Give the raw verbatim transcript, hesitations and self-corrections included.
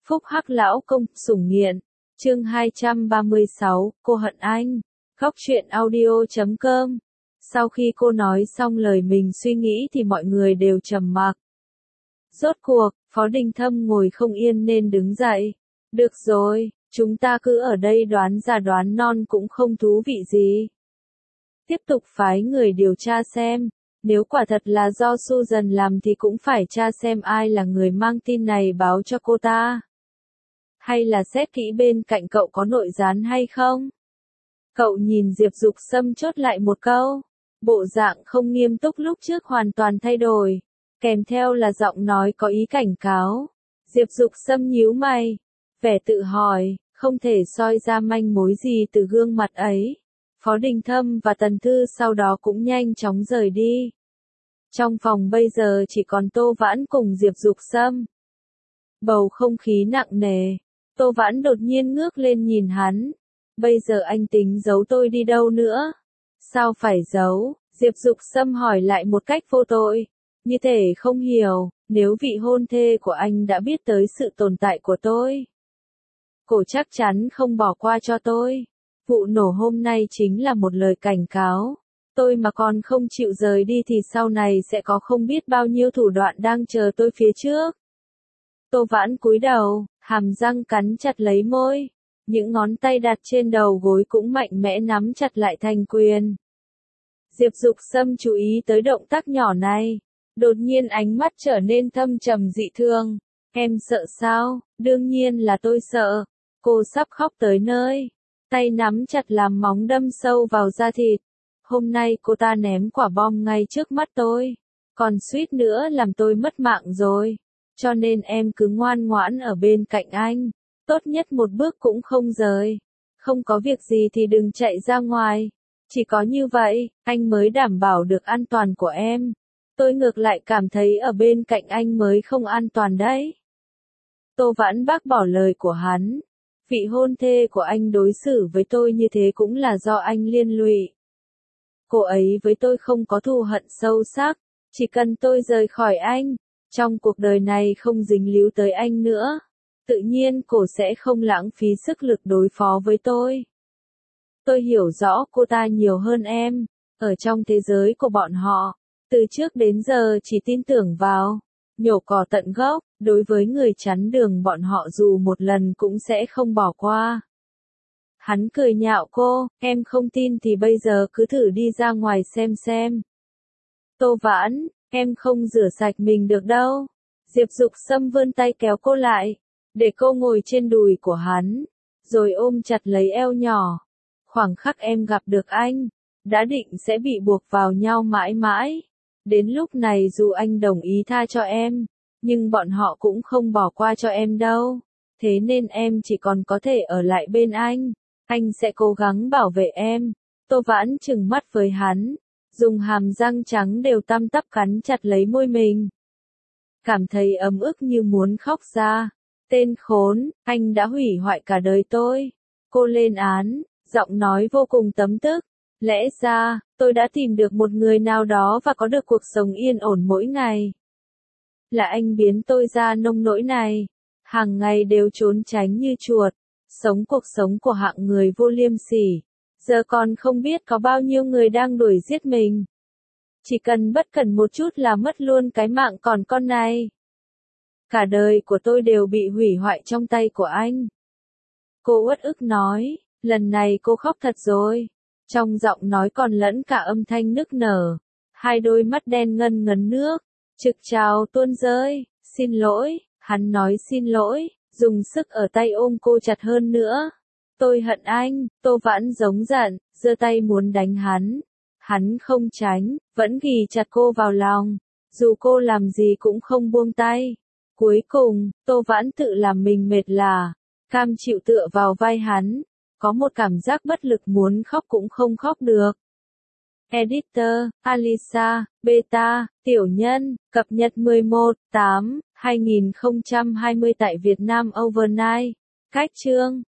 Phúc Hắc Lão Công, Sủng Nghiện. Chương hai trăm ba mươi sáu, cô hận anh. Góc truyện audio chấm com. Sau khi cô nói xong lời mình suy nghĩ thì mọi người đều trầm mặc. Rốt cuộc, Phó Đình Thâm ngồi không yên nên đứng dậy. Được rồi, chúng ta cứ ở đây đoán già đoán non cũng không thú vị gì. Tiếp tục phái người điều tra xem. Nếu quả thật là do Susan làm thì cũng phải tra xem ai là người mang tin này báo cho cô ta. Hay là xét kỹ bên cạnh cậu có nội gián hay không? Cậu nhìn Diệp Dục Sâm chốt lại một câu. Bộ dạng không nghiêm túc lúc trước hoàn toàn thay đổi. Kèm theo là giọng nói có ý cảnh cáo. Diệp Dục Sâm nhíu mày. Vẻ tự hỏi, không thể soi ra manh mối gì từ gương mặt ấy. Phó Đình Thâm và Tần Thư sau đó cũng nhanh chóng rời đi. Trong phòng bây giờ chỉ còn Tô Vãn cùng Diệp Dục Sâm. Bầu không khí nặng nề. Tô Vãn đột nhiên ngước lên nhìn hắn. Bây giờ anh tính giấu tôi đi đâu nữa? Sao phải giấu? Diệp Dục Sâm hỏi lại một cách vô tội. Như thể không hiểu, nếu vị hôn thê của anh đã biết tới sự tồn tại của tôi. Cô chắc chắn không bỏ qua cho tôi. Vụ nổ hôm nay chính là một lời cảnh cáo. Tôi mà còn không chịu rời đi thì sau này sẽ có không biết bao nhiêu thủ đoạn đang chờ tôi phía trước. Tô Vãn cúi đầu, hàm răng cắn chặt lấy môi. Những ngón tay đặt trên đầu gối cũng mạnh mẽ nắm chặt lại thành quyền. Diệp Dục Sâm chú ý tới động tác nhỏ này. Đột nhiên ánh mắt trở nên thâm trầm dị thương. Em sợ sao? Đương nhiên là tôi sợ. Cô sắp khóc tới nơi. Tay nắm chặt làm móng đâm sâu vào da thịt. Hôm nay cô ta ném quả bom ngay trước mắt tôi. Còn suýt nữa làm tôi mất mạng rồi. Cho nên em cứ ngoan ngoãn ở bên cạnh anh. Tốt nhất một bước cũng không rời. Không có việc gì thì đừng chạy ra ngoài. Chỉ có như vậy, anh mới đảm bảo được an toàn của em. Tôi ngược lại cảm thấy ở bên cạnh anh mới không an toàn đấy. Tô Vãn bác bỏ lời của hắn. Vị hôn thê của anh đối xử với tôi như thế cũng là do anh liên lụy. Cô ấy với tôi không có thù hận sâu sắc. Chỉ cần tôi rời khỏi anh, trong cuộc đời này không dính líu tới anh nữa. Tự nhiên cô sẽ không lãng phí sức lực đối phó với tôi. Tôi hiểu rõ cô ta nhiều hơn em. Ở trong thế giới của bọn họ, từ trước đến giờ chỉ tin tưởng vào nhổ cỏ tận gốc. Đối với người chắn đường bọn họ dù một lần cũng sẽ không bỏ qua. Hắn cười nhạo cô, em không tin thì bây giờ cứ thử đi ra ngoài xem xem. Tô Vãn, em không rửa sạch mình được đâu. Diệp Dục Sâm vươn tay kéo cô lại, để cô ngồi trên đùi của hắn, rồi ôm chặt lấy eo nhỏ. Khoảng khắc em gặp được anh, đã định sẽ bị buộc vào nhau mãi mãi. Đến lúc này dù anh đồng ý tha cho em, nhưng bọn họ cũng không bỏ qua cho em đâu. Thế nên em chỉ còn có thể ở lại bên anh. Anh sẽ cố gắng bảo vệ em. Tô Vãn trừng mắt với hắn, dùng hàm răng trắng đều tăm tắp cắn chặt lấy môi mình. Cảm thấy ấm ức như muốn khóc ra. Tên khốn, anh đã hủy hoại cả đời tôi. Cô lên án, giọng nói vô cùng tấm tức. Lẽ ra, tôi đã tìm được một người nào đó và có được cuộc sống yên ổn mỗi ngày. Là anh biến tôi ra nông nỗi này. Hàng ngày đều trốn tránh như chuột. Sống cuộc sống của hạng người vô liêm sỉ. Giờ còn không biết có bao nhiêu người đang đuổi giết mình. Chỉ cần bất cẩn một chút là mất luôn cái mạng còn con này. Cả đời của tôi đều bị hủy hoại trong tay của anh. Cô uất ức nói, lần này cô khóc thật rồi. Trong giọng nói còn lẫn cả âm thanh nức nở. Hai đôi mắt đen ngân ngấn nước, trực trào tuôn rơi. Xin lỗi, hắn nói xin lỗi, dùng sức ở tay ôm cô chặt hơn nữa. Tôi hận anh. Tô Vãn giống giận, giơ tay muốn đánh hắn. Hắn không tránh, vẫn ghì chặt cô vào lòng. Dù cô làm gì cũng không buông tay. Cuối cùng, Tô Vãn tự làm mình mệt lả, cam chịu tựa vào vai hắn. Có một cảm giác bất lực muốn khóc cũng không khóc được. Editor, Alisa, Beta, Tiểu Nhân, cập nhật mười một tháng tám, hai nghìn không trăm hai mươi tại Việt Nam Overnight. Cách chương